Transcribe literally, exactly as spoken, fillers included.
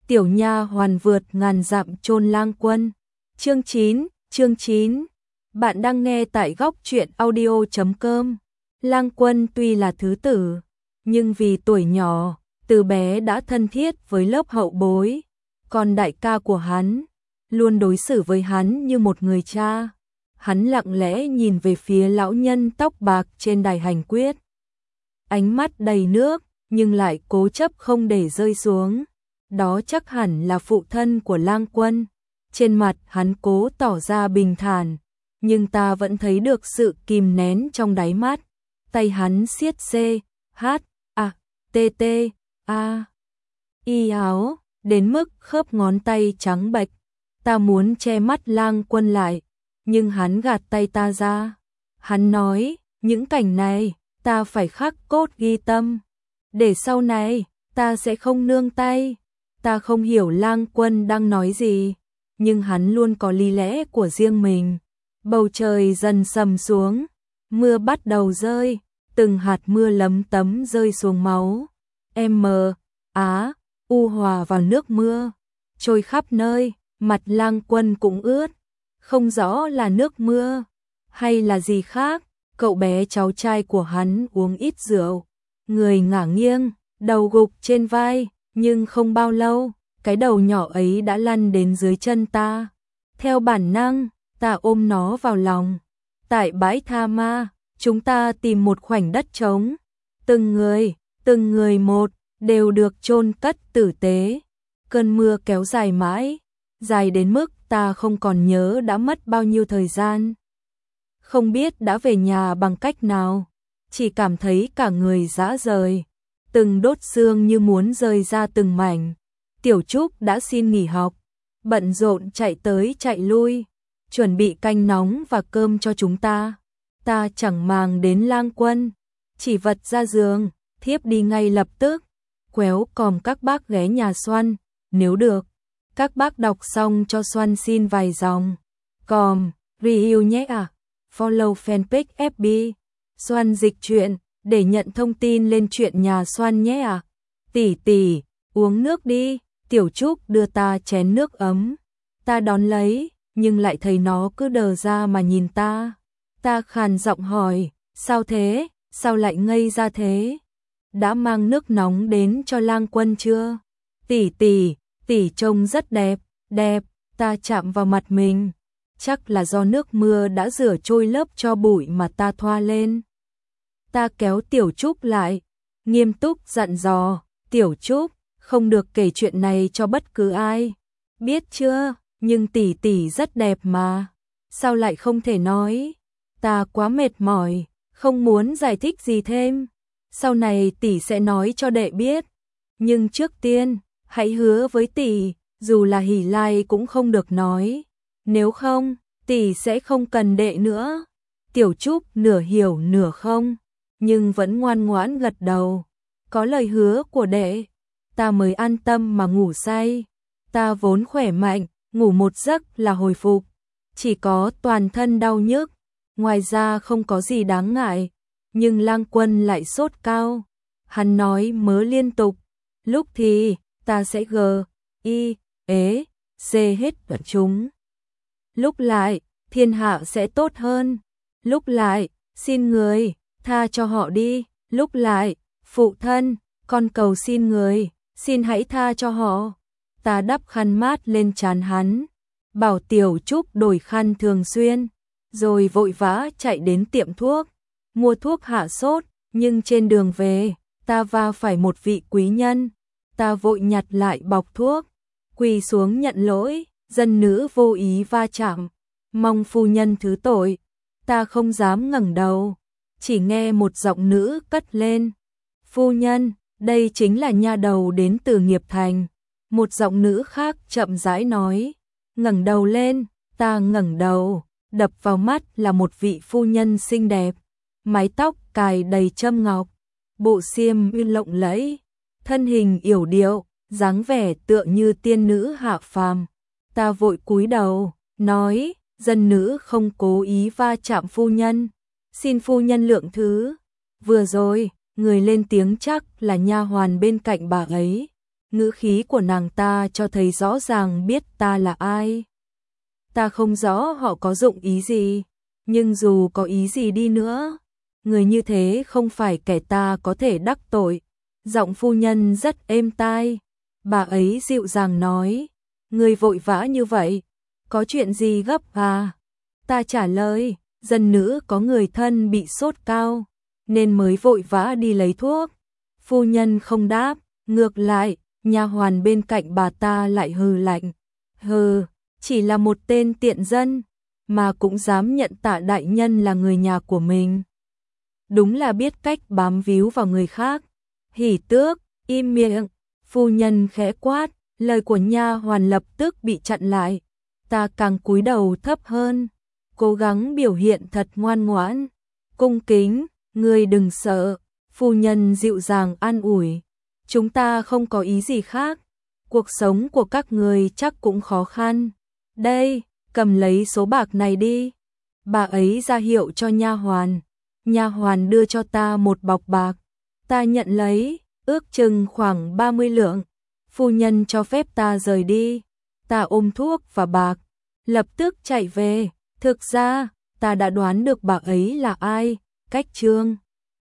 tiểu nha hoàn vượt ngàn dặm chôn lang quân. Chương chín, chương chín. Bạn đang nghe tại góc truyện audio chấm com. Lang Quân tuy là thứ tử, nhưng vì tuổi nhỏ, từ bé đã thân thiết với lớp hậu bối, còn đại ca của hắn luôn đối xử với hắn như một người cha. Hắn lặng lẽ nhìn về phía lão nhân tóc bạc trên đài hành quyết. Ánh mắt đầy nước, nhưng lại cố chấp không để rơi xuống. Đó chắc hẳn là phụ thân của Lang Quân. Trên mặt hắn cố tỏ ra bình thản, nhưng ta vẫn thấy được sự kìm nén trong đáy mắt. Tay hắn siết C, H, A, T, T, A, Y áo, đến mức khớp ngón tay trắng bệch. Ta muốn che mắt Lang Quân lại, nhưng hắn gạt tay ta ra. Hắn nói, những cảnh này, ta phải khắc cốt ghi tâm. Để sau này, ta sẽ không nương tay. Ta không hiểu Lang Quân đang nói gì, nhưng hắn luôn có lý lẽ của riêng mình. Bầu trời dần sầm xuống, mưa bắt đầu rơi, từng hạt mưa lấm tấm rơi xuống máu. M, Á, U hòa vào nước mưa, trôi khắp nơi, mặt Lang Quân cũng ướt. Không rõ là nước mưa, hay là gì khác. Cậu bé cháu trai của hắn uống ít rượu, người ngả nghiêng, đầu gục trên vai, nhưng không bao lâu, cái đầu nhỏ ấy đã lăn đến dưới chân ta. Theo bản năng, ta ôm nó vào lòng. Tại bãi tha ma, chúng ta tìm một khoảnh đất trống. Từng người, từng người một, đều được chôn cất tử tế. Cơn mưa kéo dài mãi, dài đến mức ta không còn nhớ đã mất bao nhiêu thời gian. Không biết đã về nhà bằng cách nào, chỉ cảm thấy cả người rã rời, từng đốt xương như muốn rơi ra từng mảnh. Tiểu Trúc đã xin nghỉ học, bận rộn chạy tới chạy lui, chuẩn bị canh nóng và cơm cho chúng ta. Ta chẳng màng đến Lang Quân, chỉ vật ra giường, thiếp đi ngay lập tức. Quéo còm các bác ghé nhà Xoăn, nếu được, các bác đọc xong cho Xoăn xin vài dòng. Còm, review nhé à. Follow fanpage ép bê, Xoăn dịch truyện, để nhận thông tin lên chuyện nhà Xoăn nhé à. Tỷ tỷ, uống nước đi. Tiểu Trúc đưa ta chén nước ấm. Ta đón lấy, nhưng lại thấy nó cứ đờ ra mà nhìn ta. Ta khàn giọng hỏi, sao thế, sao lại ngây ra thế? Đã mang nước nóng đến cho Lang Quân chưa? Tỷ tỷ, tỷ trông rất đẹp, đẹp. Ta chạm vào mặt mình. Chắc là do nước mưa đã rửa trôi lớp tro bụi mà ta thoa lên. Ta kéo Tiểu Trúc lại, nghiêm túc dặn dò, Tiểu Trúc, không được kể chuyện này cho bất cứ ai. Biết chưa, nhưng tỷ tỷ rất đẹp mà. Sao lại không thể nói? Ta quá mệt mỏi, không muốn giải thích gì thêm. Sau này tỷ sẽ nói cho đệ biết. Nhưng trước tiên, hãy hứa với tỷ, dù là hỉ lai cũng không được nói. Nếu không, tỷ sẽ không cần đệ nữa. Tiểu Trúc nửa hiểu nửa không, nhưng vẫn ngoan ngoãn gật đầu. Có lời hứa của đệ, ta mới an tâm mà ngủ say. Ta vốn khỏe mạnh, ngủ một giấc là hồi phục. Chỉ có toàn thân đau nhức, ngoài ra không có gì đáng ngại. Nhưng Lang Quân lại sốt cao. Hắn nói mớ liên tục. Lúc thì, ta sẽ g, y, ế, c hết bọn chúng. Lúc lại, thiên hạ sẽ tốt hơn. Lúc lại, xin người, tha cho họ đi. Lúc lại, phụ thân, con cầu xin người, xin hãy tha cho họ. Ta đắp khăn mát lên trán hắn, bảo Tiểu Trúc đổi khăn thường xuyên, rồi vội vã chạy đến tiệm thuốc, mua thuốc hạ sốt. Nhưng trên đường về, ta va phải một vị quý nhân. Ta vội nhặt lại bọc thuốc, quỳ xuống nhận lỗi. Dân nữ vô ý va chạm, mong phu nhân thứ tội. Ta không dám ngẩng đầu, chỉ nghe một giọng nữ cất lên, phu nhân, đây chính là nha đầu đến từ Nghiệp Thành. Một giọng nữ khác chậm rãi nói, ngẩng đầu lên. Ta ngẩng đầu, đập vào mắt là một vị phu nhân xinh đẹp, mái tóc cài đầy châm ngọc, bộ xiêm y lộng lẫy, thân hình yểu điệu, dáng vẻ tựa như tiên nữ hạ phàm. Ta vội cúi đầu, nói, dân nữ không cố ý va chạm phu nhân, xin phu nhân lượng thứ. Vừa rồi, người lên tiếng chắc là nha hoàn bên cạnh bà ấy. ngữ khí của nàng ta cho thấy rõ ràng biết ta là ai. Ta không rõ họ có dụng ý gì, nhưng dù có ý gì đi nữa, người như thế không phải kẻ ta có thể đắc tội. Giọng phu nhân rất êm tai, bà ấy dịu dàng nói, người vội vã như vậy, có chuyện gì gấp à? Ta trả lời, dân nữ có người thân bị sốt cao, nên mới vội vã đi lấy thuốc. Phu nhân không đáp, ngược lại, nha hoàn bên cạnh bà ta lại hừ lạnh. Hừ, chỉ là một tên tiện dân, mà cũng dám nhận Tạ đại nhân là người nhà của mình. Đúng là biết cách bám víu vào người khác. Hỉ Tước, im miệng, phu nhân khẽ quát, lời của nha hoàn lập tức bị chặn lại. Ta càng cúi đầu thấp hơn, cố gắng biểu hiện thật ngoan ngoãn, cung kính, ngươi đừng sợ, phu nhân dịu dàng an ủi. Chúng ta không có ý gì khác, cuộc sống của các người chắc cũng khó khăn. Đây, cầm lấy số bạc này đi. Bà ấy ra hiệu cho nha hoàn. Nha hoàn đưa cho ta một bọc bạc. Ta nhận lấy, ước chừng khoảng ba mươi lượng. Phu nhân cho phép ta rời đi. Ta ôm thuốc và bạc, lập tức chạy về. Thực ra, ta đã đoán được bà ấy là ai. Cách Trương